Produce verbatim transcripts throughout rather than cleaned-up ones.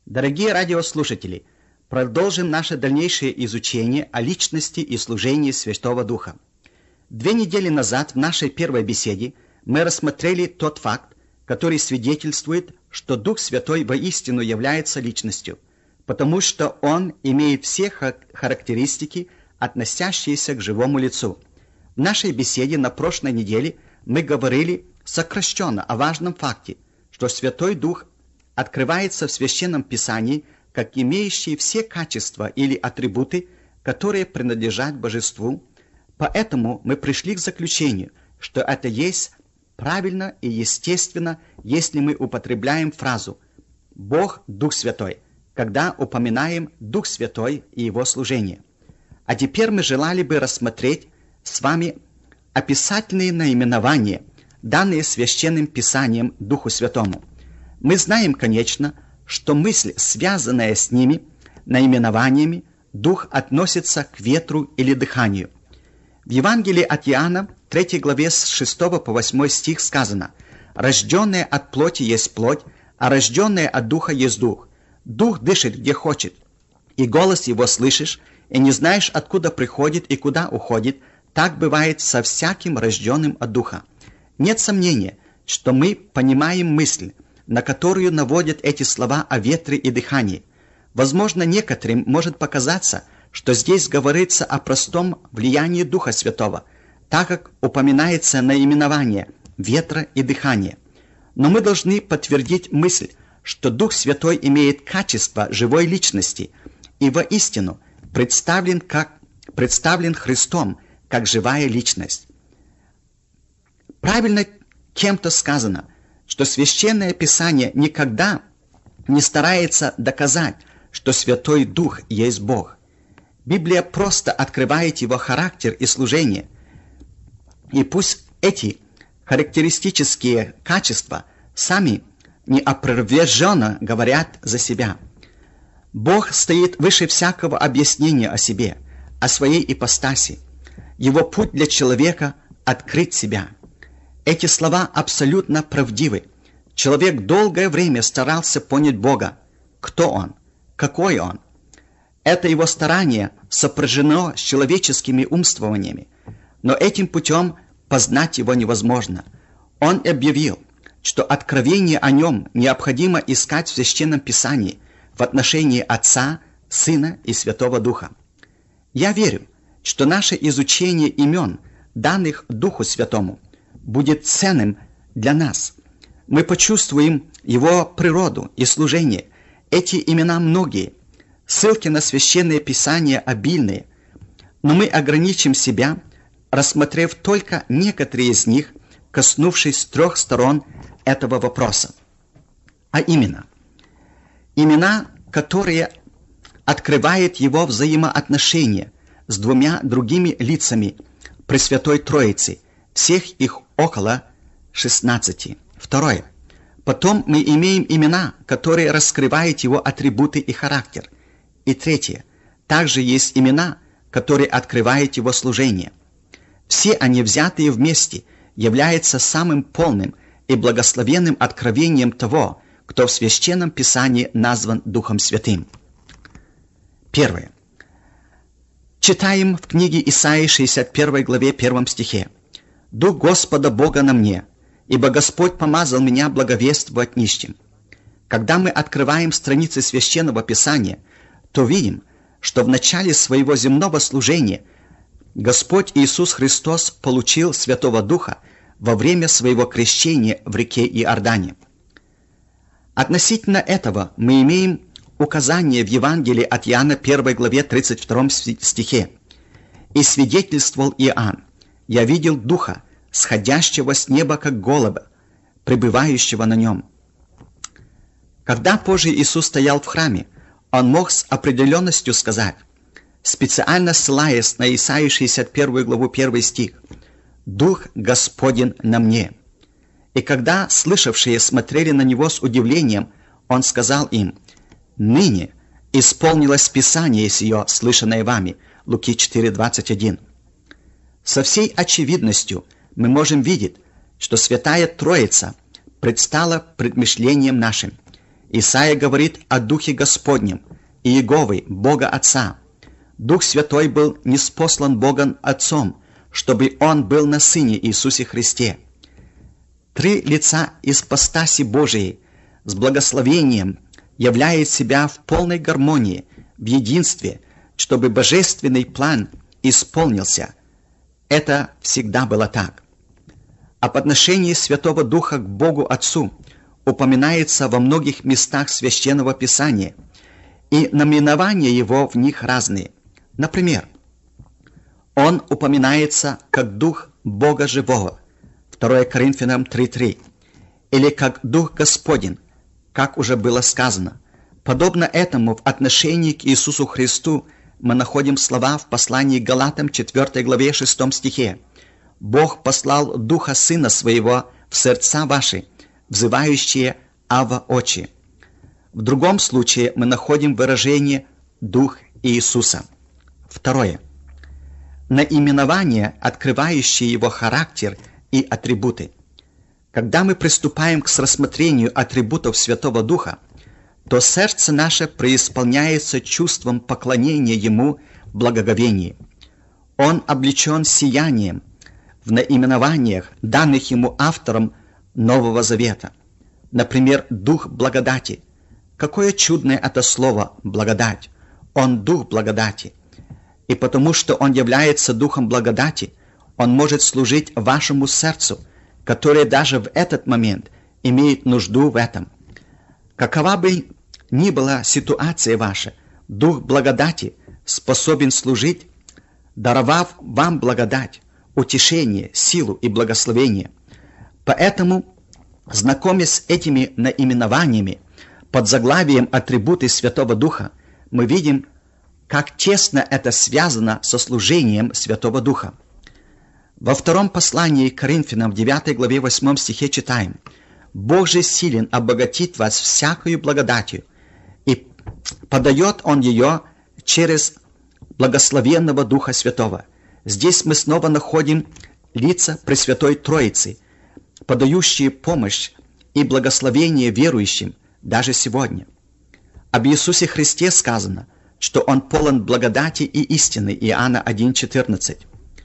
Дорогие радиослушатели, продолжим наше дальнейшее изучение о личности и служении Святого Духа. Две недели назад в нашей первой беседе мы рассмотрели тот факт, который свидетельствует, что Дух Святой воистину является личностью, потому что Он имеет все характеристики, относящиеся к живому лицу. В нашей беседе на прошлой неделе мы говорили сокращенно о важном факте, что Святой Дух открывается в Священном Писании как имеющий все качества или атрибуты, которые принадлежат Божеству. Поэтому мы пришли к заключению, что это есть правильно и естественно, если мы употребляем фразу «Бог – Дух Святой», когда упоминаем Дух Святой и Его служение. А теперь мы желали бы рассмотреть с вами описательные наименования, данные Священным Писанием Духу Святому. Мы знаем, конечно, что мысль, связанная с ними, наименованиями, Дух относится к ветру или дыханию. В Евангелии от Иоанна, третьей главе с шестого по восьмой стих сказано: «Рожденное от плоти есть плоть, а рожденное от Духа есть Дух. Дух дышит, где хочет, и голос его слышишь, и не знаешь, откуда приходит и куда уходит. Так бывает со всяким рожденным от Духа». Нет сомнения, что мы понимаем мысль, на которую наводят эти слова о ветре и дыхании. Возможно, некоторым может показаться, что здесь говорится о простом влиянии Духа Святого, так как упоминается наименование ветра и дыхания. Но мы должны подтвердить мысль, что Дух Святой имеет качество живой личности и воистину представлен, как, представлен Христом как живая личность. Правильно кем-то сказано, что Священное Писание никогда не старается доказать, что Святой Дух есть Бог. Библия просто открывает Его характер и служение. И пусть эти характеристические качества сами неопроверженно говорят за себя. Бог стоит выше всякого объяснения о себе, о своей ипостаси. Его путь для человека – открыть себя. Эти слова абсолютно правдивы. Человек долгое время старался понять Бога. Кто Он? Какой Он? Это его старание сопряжено с человеческими умствованиями, но этим путем познать Его невозможно. Он объявил, что откровение о Нем необходимо искать в Священном Писании в отношении Отца, Сына и Святого Духа. Я верю, что наше изучение имен, данных Духу Святому, будет ценным для нас. Мы почувствуем Его природу и служение. Эти имена многие, ссылки на Священное Писание обильные, но мы ограничим себя, рассмотрев только некоторые из них, коснувшись трех сторон этого вопроса. А именно, имена, которые открывают Его взаимоотношения с двумя другими лицами Пресвятой Троицы, всех их около шестнадцати. Второе. Потом мы имеем имена, которые раскрывают Его атрибуты и характер. И третье. Также есть имена, которые открывают Его служение. Все они, взятые вместе, являются самым полным и благословенным откровением того, кто в Священном Писании назван Духом Святым. Первое. Читаем в книге Исаии шестьдесят первой главе первом стихе: «Дух Господа Бога на мне, ибо Господь помазал меня благовествовать нищим». Когда мы открываем страницы Священного Писания, то видим, что в начале своего земного служения Господь Иисус Христос получил Святого Духа во время своего крещения в реке Иордане. Относительно этого мы имеем указание в Евангелии от Иоанна первой главе тридцать втором стихе: «И свидетельствовал Иоанн: я видел Духа, сходящего с неба, как голубя, пребывающего на нем». Когда позже Иисус стоял в храме, Он мог с определенностью сказать, специально ссылаясь на Исаию шестьдесят первую главу первый стих: «Дух Господень на мне». И когда слышавшие смотрели на Него с удивлением, Он сказал им: «Ныне исполнилось Писание сие, слышанное вами». Луки четыре двадцать один. Со всей очевидностью мы можем видеть, что Святая Троица предстала пред мышлением нашим. Исаия говорит о Духе Господнем, Иеговы, Бога Отца. Дух Святой был ниспослан Богом Отцом, чтобы Он был на Сыне Иисусе Христе. Три лица ипостаси Божией с благословением являют себя в полной гармонии, в единстве, чтобы божественный план исполнился. Это всегда было так. Об отношении Святого Духа к Богу Отцу упоминается во многих местах Священного Писания, и наименования Его в них разные. Например, Он упоминается как Дух Бога Живого, второе Коринфянам три три, или как Дух Господень, как уже было сказано. Подобно этому в отношении к Иисусу Христу мы находим слова в послании к Галатам четвёртой главе шестом стихе. «Бог послал Духа Сына Своего в сердца ваши, взывающие Авва Отче». В другом случае мы находим выражение «Дух Иисуса». Второе. Наименование, открывающее Его характер и атрибуты. Когда мы приступаем к рассмотрению атрибутов Святого Духа, то сердце наше преисполняется чувством поклонения Ему в благоговении. Он облечен сиянием в наименованиях, данных Ему автором Нового Завета. Например, Дух благодати. Какое чудное это слово «благодать». Он Дух благодати. И потому что Он является Духом благодати, Он может служить вашему сердцу, которое даже в этот момент имеет нужду в этом. Какова бы ни была ситуация ваша, Дух благодати способен служить, даровав вам благодать, утешение, силу и благословение. Поэтому, знакомясь с этими наименованиями, под заглавием «Атрибуты Святого Духа», мы видим, как тесно это связано со служением Святого Духа. Во втором послании к Коринфянам в девятой главе восьмом стихе читаем: «Бог же силен обогатить вас всякою благодатью, и подает Он ее через благословенного Духа Святого». Здесь мы снова находим лица Пресвятой Троицы, подающие помощь и благословение верующим даже сегодня. Об Иисусе Христе сказано, что Он полон благодати и истины, Иоанна один четырнадцать.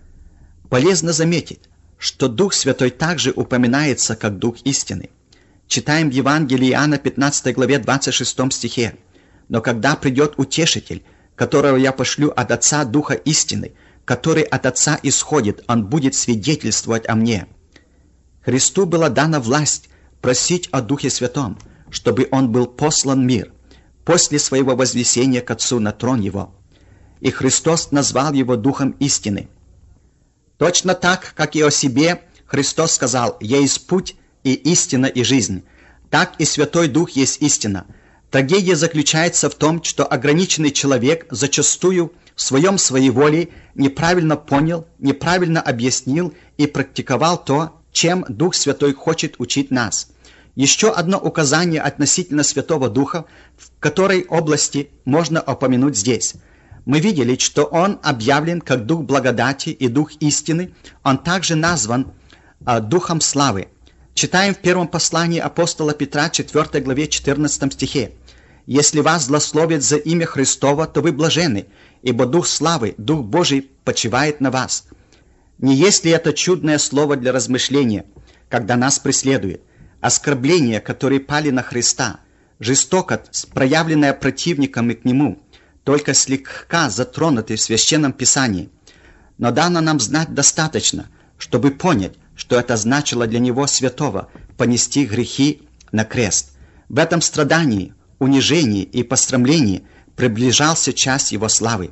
Полезно заметить, что Дух Святой также упоминается как Дух истины. Читаем в Евангелии Иоанна пятнадцатой главе двадцать шестом стихе: «Но когда придет Утешитель, которого я пошлю от Отца Духа истины, который от Отца исходит, Он будет свидетельствовать о мне». Христу была дана власть просить о Духе Святом, чтобы Он был послан в мир после Своего вознесения к Отцу на трон Его. И Христос назвал Его Духом истины. Точно так, как и о себе Христос сказал: «Я есть путь и истина и жизнь», так и Святой Дух есть истина. Трагедия заключается в том, что ограниченный человек зачастую в своем своеволии неправильно понял, неправильно объяснил и практиковал то, чем Дух Святой хочет учить нас. Еще одно указание относительно Святого Духа, в которой области можно упомянуть здесь. Мы видели, что Он объявлен как Дух благодати и Дух истины. Он также назван а, Духом славы. Читаем в первом послании апостола Петра, четвёртой главе, четырнадцатом стихе: «Если вас злословят за имя Христово, то вы блаженны, ибо Дух славы, Дух Божий почивает на вас». Не есть ли это чудное слово для размышления, когда нас преследует? Оскорбления, которые пали на Христа, жестокость, проявленная противниками к Нему, только слегка затронуты в Священном Писании. Но дано нам знать достаточно, чтобы понять, что это значило для Него святого понести грехи на крест. В этом страдании, унижении и посрамлении приближался час Его славы.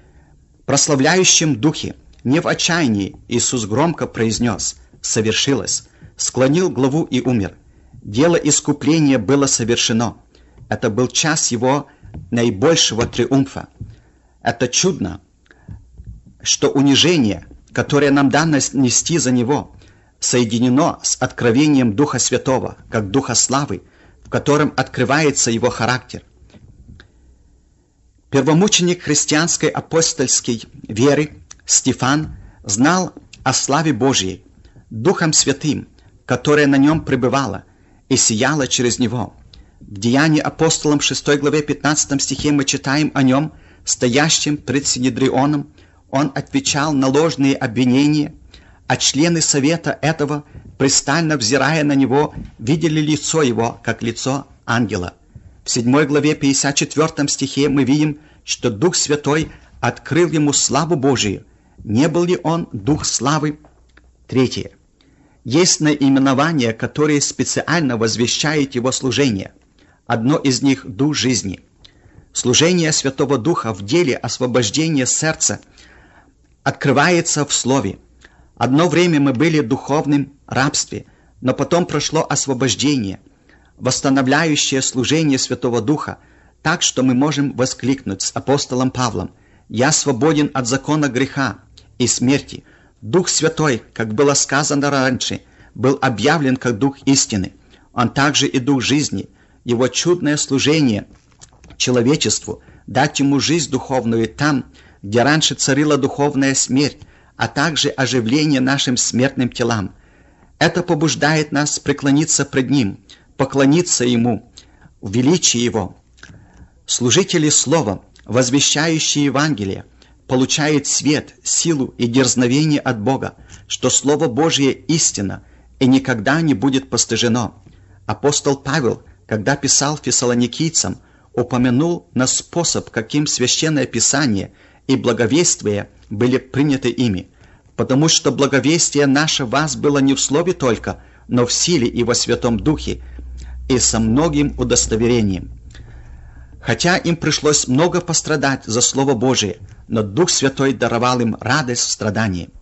В прославляющем духе, не в отчаянии, Иисус громко произнес: «Совершилось», склонил главу и умер. Дело искупления было совершено. Это был час Его наибольшего триумфа. Это чудно, что унижение, которое нам дано нести за Него, соединено с откровением Духа Святого, как Духа славы, в котором открывается Его характер. Первомученик христианской апостольской веры Стефан знал о славе Божьей, Духом Святым, которая на нем пребывала и сияла через него. В Деянии апостолам шестой главе пятнадцатом стихе мы читаем о нем, стоящим пред Синедрионом. Он отвечал на ложные обвинения, а члены совета этого, пристально взирая на него, видели лицо его, как лицо ангела. В седьмой главе пятьдесят четвёртом стихе мы видим, что Дух Святой открыл ему славу Божию. Не был ли он Дух славы? Третье. Есть наименования, которые специально возвещают его служение. Одно из них – Дух жизни. Служение Святого Духа в деле освобождения сердца открывается в Слове. Одно время мы были в духовном рабстве, но потом прошло освобождение, восстановляющее служение Святого Духа, так что мы можем воскликнуть с апостолом Павлом: «Я свободен от закона греха и смерти. Дух Святой, как было сказано раньше, был объявлен как Дух истины. Он также и Дух жизни. Его чудное служение человечеству, дать ему жизнь духовную там, где раньше царила духовная смерть, а также оживление нашим смертным телам. Это побуждает нас преклониться пред Ним, поклониться Ему, в величии Его». Служители Слова, возвещающие Евангелие, получают свет, силу и дерзновение от Бога, что Слово Божие истина и никогда не будет постыжено. Апостол Павел, когда писал фессалоникийцам, упомянул на способ, каким Священное Писание и благовестие были приняты ими, потому что благовестие наше вас было не в слове только, но в силе и во Святом Духе, и со многим удостоверением. Хотя им пришлось много пострадать за Слово Божие, но Дух Святой даровал им радость в страдании.